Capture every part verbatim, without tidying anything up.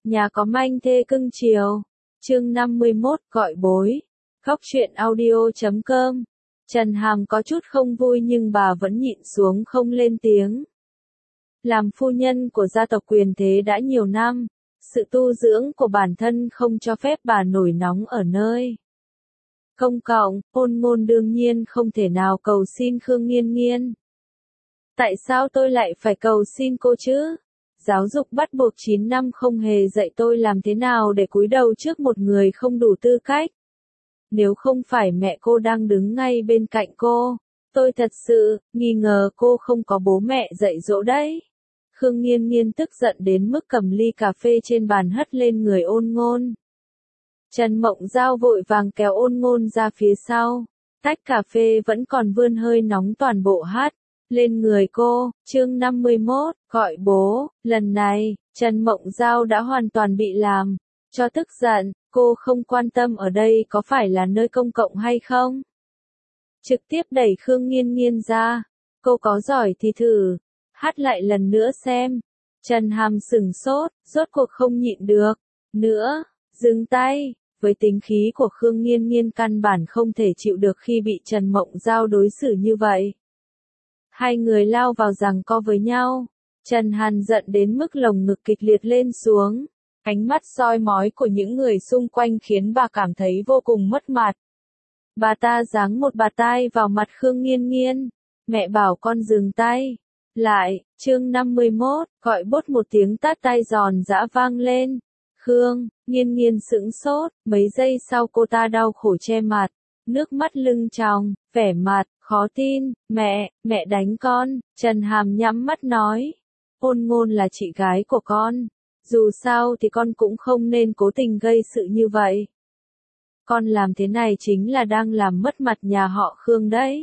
Nhà có manh thê cưng chiều. Chương năm mươi mốt, gọi bối. Góc truyện audio chấm com. Trần Hàm có chút không vui nhưng bà vẫn nhịn xuống không lên tiếng. Làm phu nhân của gia tộc quyền thế đã nhiều năm, sự tu dưỡng của bản thân không cho phép bà nổi nóng ở nơi công cộng. Ôn Ngôn đương nhiên không thể nào cầu xin Khương Nghiên Nghiên. Tại sao tôi lại phải cầu xin cô chứ? Giáo dục bắt buộc chín năm không hề dạy tôi làm thế nào để cúi đầu trước một người không đủ tư cách. Nếu không phải mẹ cô đang đứng ngay bên cạnh cô, tôi thật sự nghi ngờ cô không có bố mẹ dạy dỗ đấy. Khương Nghiên Nghiên tức giận đến mức cầm ly cà phê trên bàn hất lên người Ôn Ngôn. Trần Mộng Giao vội vàng kéo Ôn Ngôn ra phía sau. Tách cà phê vẫn còn vươn hơi nóng toàn bộ hắt lên người cô. Chương năm mươi mốt, gọi bố. Lần này, Trần Mộng Giao đã hoàn toàn bị làm cho tức giận. Cô không quan tâm ở đây có phải là nơi công cộng hay không. Trực tiếp đẩy Khương Nghiên Nghiên ra. Cô có giỏi thì thử hát lại lần nữa xem. Trần Hàm sửng sốt, rốt cuộc không nhịn được nữa, dừng tay. Với tính khí của Khương Nghiên Nghiên căn bản không thể chịu được khi bị Trần Mộng Giao đối xử như vậy. Hai người lao vào giằng co với nhau. Trần Hàn giận đến mức lồng ngực kịch liệt lên xuống. Ánh mắt soi mói của những người xung quanh khiến bà cảm thấy vô cùng mất mặt. Bà ta giáng một bạt tai vào mặt Khương Nghiên Nghiên. Mẹ bảo con dừng tay lại. Chương năm mươi mốt, gọi bốt một tiếng tát tay giòn giã vang lên. Khương Nghiên Nghiên sững sốt, mấy giây sau cô ta đau khổ che mặt, nước mắt lưng tròng, vẻ mặt khó tin. Mẹ, mẹ đánh con. Trần Hàm nhắm mắt nói. Ôn Ngôn là chị gái của con. Dù sao thì con cũng không nên cố tình gây sự như vậy. Con làm thế này chính là đang làm mất mặt nhà họ Khương đấy.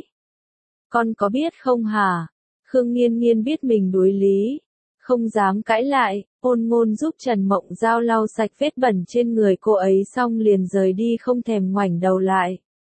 Con có biết không hả? Khương Nghiên Nghiên biết mình đối lý, không dám cãi lại. Ôn Ngôn giúp Trần Mộng Giao lau sạch vết bẩn trên người cô ấy xong liền rời đi không thèm ngoảnh đầu lại.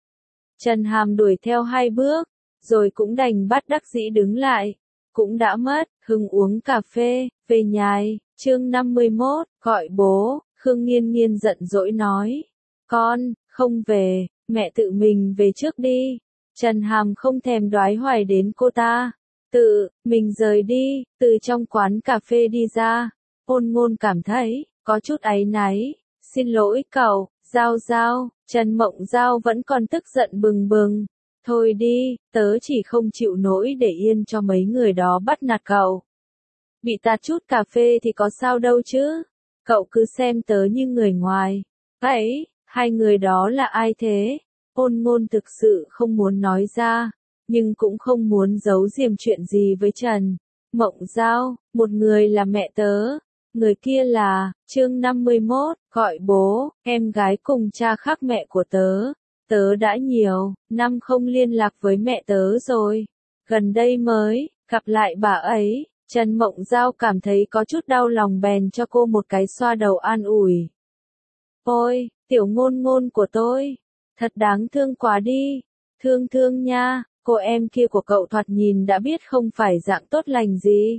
Trần Hàm đuổi theo hai bước, rồi cũng đành bắt đắc dĩ đứng lại. Cũng đã mất hứng uống cà phê, về nhai. Chương năm mươi mốt, gọi bố. Khương Nghiên Nghiên giận dỗi nói. Con, không về, mẹ tự mình về trước đi. Trần Hàm không thèm đoái hoài đến cô ta. Tự mình rời đi, từ trong quán cà phê đi ra. Ôn Ngôn cảm thấy có chút áy náy. Xin lỗi cậu, Giao Giao. Trần Mộng Giao vẫn còn tức giận bừng bừng. Thôi đi, tớ chỉ không chịu nổi để yên cho mấy người đó bắt nạt cậu. Bị tạt chút cà phê thì có sao đâu chứ. Cậu cứ xem tớ như người ngoài. Ấy, hai người đó là ai thế? Ôn Ngôn thực sự không muốn nói ra, nhưng cũng không muốn giấu giếm chuyện gì với Trần Mộng Giao. Một người là mẹ tớ, người kia là, chương năm mươi mốt, gọi bố. Em gái cùng cha khác mẹ của tớ. Tớ đã nhiều năm không liên lạc với mẹ tớ rồi. Gần đây mới gặp lại bà ấy. Trần Mộng Giao cảm thấy có chút đau lòng bèn cho cô một cái xoa đầu an ủi. Ôi, tiểu Ngôn Ngôn của tôi, thật đáng thương quá đi. Thương thương nha, cô em kia của cậu thoạt nhìn đã biết không phải dạng tốt lành gì.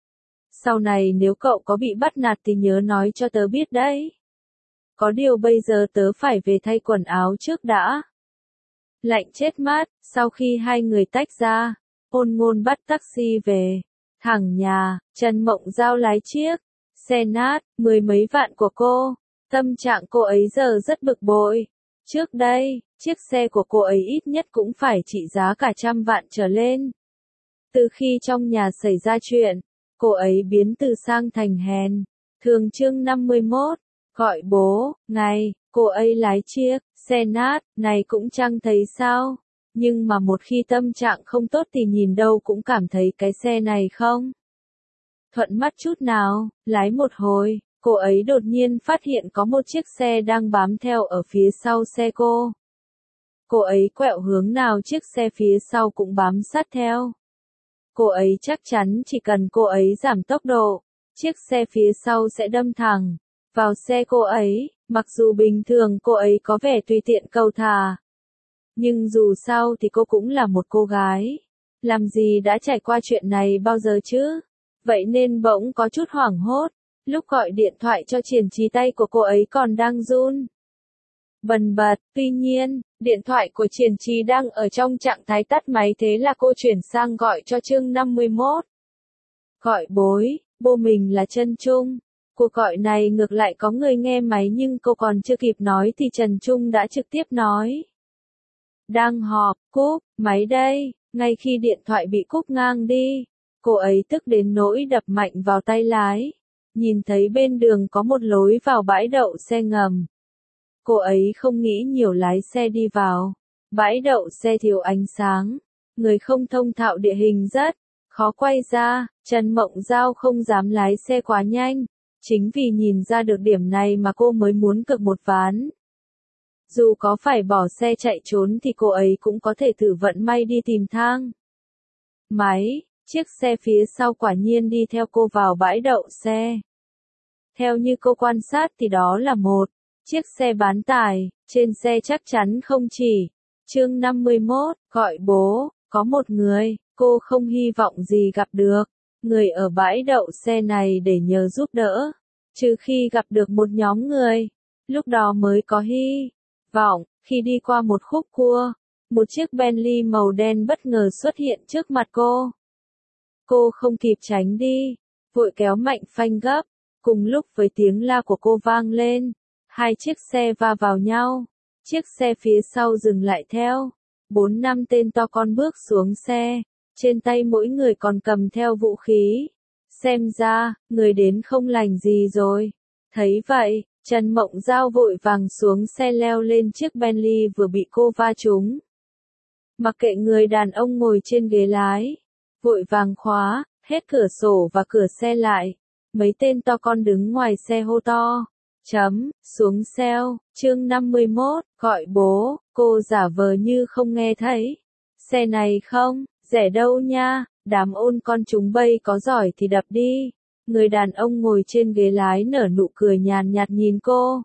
Sau này nếu cậu có bị bắt nạt thì nhớ nói cho tớ biết đấy. Có điều bây giờ tớ phải về thay quần áo trước đã. Lạnh chết mát. Sau khi hai người tách ra, Ôn Ngôn bắt taxi về thẳng nhà. Trần Mộng Giao lái chiếc xe nát mười mấy vạn của cô. Tâm trạng cô ấy giờ rất bực bội. Trước đây, chiếc xe của cô ấy ít nhất cũng phải trị giá cả trăm vạn trở lên. Từ khi trong nhà xảy ra chuyện, cô ấy biến từ sang thành hèn. Thường chương năm mươi mốt, gọi bố. Ngày, cô ấy lái chiếc xe nát này cũng chẳng thấy sao. Nhưng mà một khi tâm trạng không tốt thì nhìn đâu cũng cảm thấy cái xe này không thuận mắt chút nào. Lái một hồi, cô ấy đột nhiên phát hiện có một chiếc xe đang bám theo ở phía sau xe cô. Cô ấy quẹo hướng nào chiếc xe phía sau cũng bám sát theo. Cô ấy chắc chắn chỉ cần cô ấy giảm tốc độ, chiếc xe phía sau sẽ đâm thẳng vào xe cô ấy. Mặc dù bình thường cô ấy có vẻ tùy tiện cầu thả, nhưng dù sao thì cô cũng là một cô gái. Làm gì đã trải qua chuyện này bao giờ chứ? Vậy nên bỗng có chút hoảng hốt. Lúc gọi điện thoại cho Triển Chí tay của cô ấy còn đang run bần bật, tuy nhiên, điện thoại của Triển Chí đang ở trong trạng thái tắt máy thế là cô chuyển sang gọi cho chương năm mươi mốt. Gọi bối, bố mình là Trân Trung. Cuộc gọi này ngược lại có người nghe máy nhưng cô còn chưa kịp nói thì Trần Trung đã trực tiếp nói. Đang họp, cúp, máy đây, ngay khi điện thoại bị cúp ngang đi. Cô ấy tức đến nỗi đập mạnh vào tay lái. Nhìn thấy bên đường có một lối vào bãi đậu xe ngầm. Cô ấy không nghĩ nhiều lái xe đi vào. Bãi đậu xe thiếu ánh sáng. Người không thông thạo địa hình rất khó quay ra. Trần Mộng Giao không dám lái xe quá nhanh. Chính vì nhìn ra được điểm này mà cô mới muốn cược một ván. Dù có phải bỏ xe chạy trốn thì cô ấy cũng có thể thử vận may đi tìm thang máy. Chiếc xe phía sau quả nhiên đi theo cô vào bãi đậu xe. Theo như cô quan sát thì đó là một chiếc xe bán tải, trên xe chắc chắn không chỉ. Chương năm mươi mốt, gọi bố, có một người, cô không hy vọng gì gặp được. Người ở bãi đậu xe này để nhờ giúp đỡ. Trừ khi gặp được một nhóm người. Lúc đó mới có hy vọng, khi đi qua một khúc cua. Một chiếc Bentley màu đen bất ngờ xuất hiện trước mặt cô. Cô không kịp tránh đi, vội kéo mạnh phanh gấp. Cùng lúc với tiếng la của cô vang lên, hai chiếc xe va vào nhau. Chiếc xe phía sau dừng lại theo. Bốn năm tên to con bước xuống xe, trên tay mỗi người còn cầm theo vũ khí. Xem ra, người đến không lành gì rồi. Thấy vậy, Trần Mộng Giao vội vàng xuống xe leo lên chiếc Bentley vừa bị cô va trúng. Mặc kệ người đàn ông ngồi trên ghế lái, vội vàng khóa hết cửa sổ và cửa xe lại. Mấy tên to con đứng ngoài xe hô to. Chấm, xuống xeo, chương năm mươi mốt, gọi bố, cô giả vờ như không nghe thấy. Xe này không, rẻ đâu nha, đám ôn con chúng bay có giỏi thì đập đi. Người đàn ông ngồi trên ghế lái nở nụ cười nhàn nhạt nhìn cô.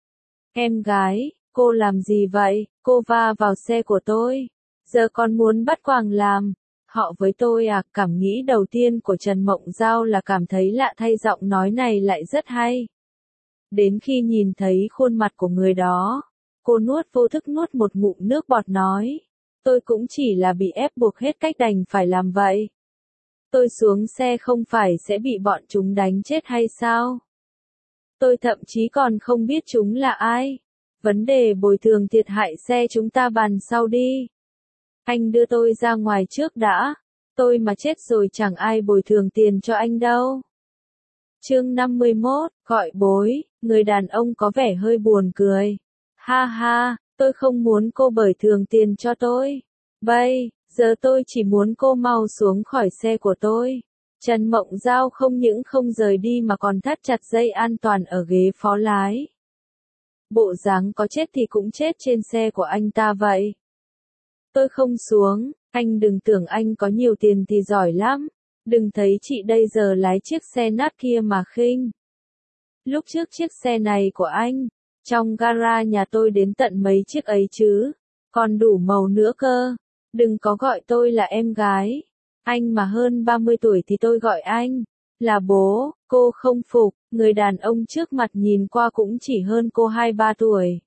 Em gái, cô làm gì vậy, cô va vào xe của tôi. Giờ còn muốn bắt quàng làm. Họ với tôi à, cảm nghĩ đầu tiên của Trần Mộng Giao là cảm thấy lạ thay giọng nói này lại rất hay. Đến khi nhìn thấy khuôn mặt của người đó, cô nuốt vô thức nuốt một ngụm nước bọt nói. Tôi cũng chỉ là bị ép buộc hết cách đành phải làm vậy. Tôi xuống xe không phải sẽ bị bọn chúng đánh chết hay sao? Tôi thậm chí còn không biết chúng là ai. Vấn đề bồi thường thiệt hại xe chúng ta bàn sau đi. Anh đưa tôi ra ngoài trước đã. Tôi mà chết rồi chẳng ai bồi thường tiền cho anh đâu. Chương năm mươi mốt, gọi bối, người đàn ông có vẻ hơi buồn cười. Ha ha, tôi không muốn cô bồi thường tiền cho tôi. Bây giờ tôi chỉ muốn cô mau xuống khỏi xe của tôi. Trần Mộng Giao không những không rời đi mà còn thắt chặt dây an toàn ở ghế phó lái. Bộ dáng có chết thì cũng chết trên xe của anh ta vậy. Tôi không xuống, anh đừng tưởng anh có nhiều tiền thì giỏi lắm. Đừng thấy chị đây giờ lái chiếc xe nát kia mà khinh. Lúc trước chiếc xe này của anh, trong gara nhà tôi đến tận mấy chiếc ấy chứ, còn đủ màu nữa cơ. Đừng có gọi tôi là em gái. Anh mà hơn ba mươi tuổi thì tôi gọi anh là bố. Cô không phục, người đàn ông trước mặt nhìn qua cũng chỉ hơn cô hai ba tuổi.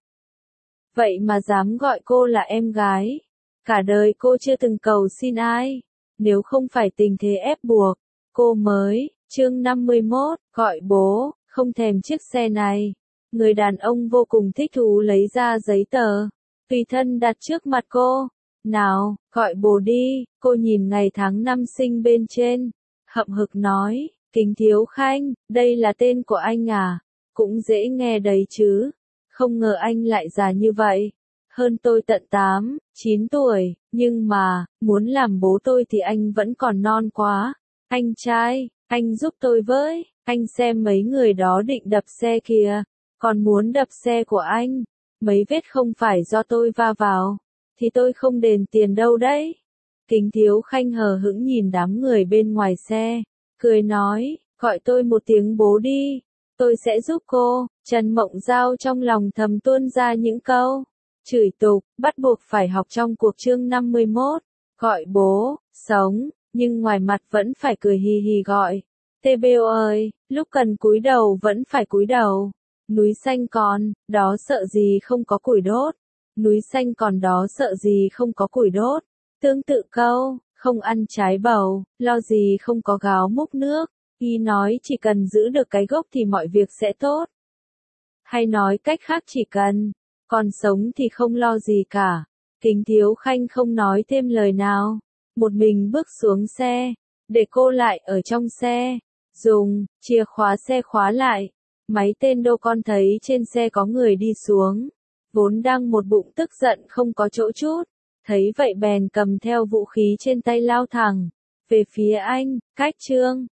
Vậy mà dám gọi cô là em gái. Cả đời cô chưa từng cầu xin ai. Nếu không phải tình thế ép buộc, cô mới, chương năm mươi mốt, gọi bố, không thèm chiếc xe này. Người đàn ông vô cùng thích thú lấy ra giấy tờ, tùy thân đặt trước mặt cô. Nào, gọi bố đi, cô nhìn ngày tháng năm sinh bên trên. Hậm hực nói, Kính Thiếu Khanh, đây là tên của anh à? Cũng dễ nghe đấy chứ. Không ngờ anh lại già như vậy. Hơn tôi tận tám, chín tuổi, nhưng mà, muốn làm bố tôi thì anh vẫn còn non quá. Anh trai, anh giúp tôi với, anh xem mấy người đó định đập xe kìa, còn muốn đập xe của anh. Mấy vết không phải do tôi va vào, thì tôi không đền tiền đâu đấy. Kính Thiếu Khanh hờ hững nhìn đám người bên ngoài xe, cười nói, gọi tôi một tiếng bố đi, tôi sẽ giúp cô. Trần Mộng Giao trong lòng thầm tuôn ra những câu chửi tục, bắt buộc phải học trong cuộc chương năm mươi mốt, gọi bố, sống, nhưng ngoài mặt vẫn phải cười hì hì gọi. Tê Bêu ơi, lúc cần cúi đầu vẫn phải cúi đầu. Núi xanh còn, đó sợ gì không có củi đốt. Núi xanh còn đó sợ gì không có củi đốt. Tương tự câu, không ăn trái bầu, lo gì không có gáo múc nước. Y nói chỉ cần giữ được cái gốc thì mọi việc sẽ tốt. Hay nói cách khác chỉ cần còn sống thì không lo gì cả. Kính Thiếu Khanh không nói thêm lời nào. Một mình bước xuống xe. Để cô lại ở trong xe. Dùng chìa khóa xe khóa lại. Máy tên đô con thấy trên xe có người đi xuống. Vốn đang một bụng tức giận không có chỗ chút. Thấy vậy bèn cầm theo vũ khí trên tay lao thẳng về phía anh, Cách Trương.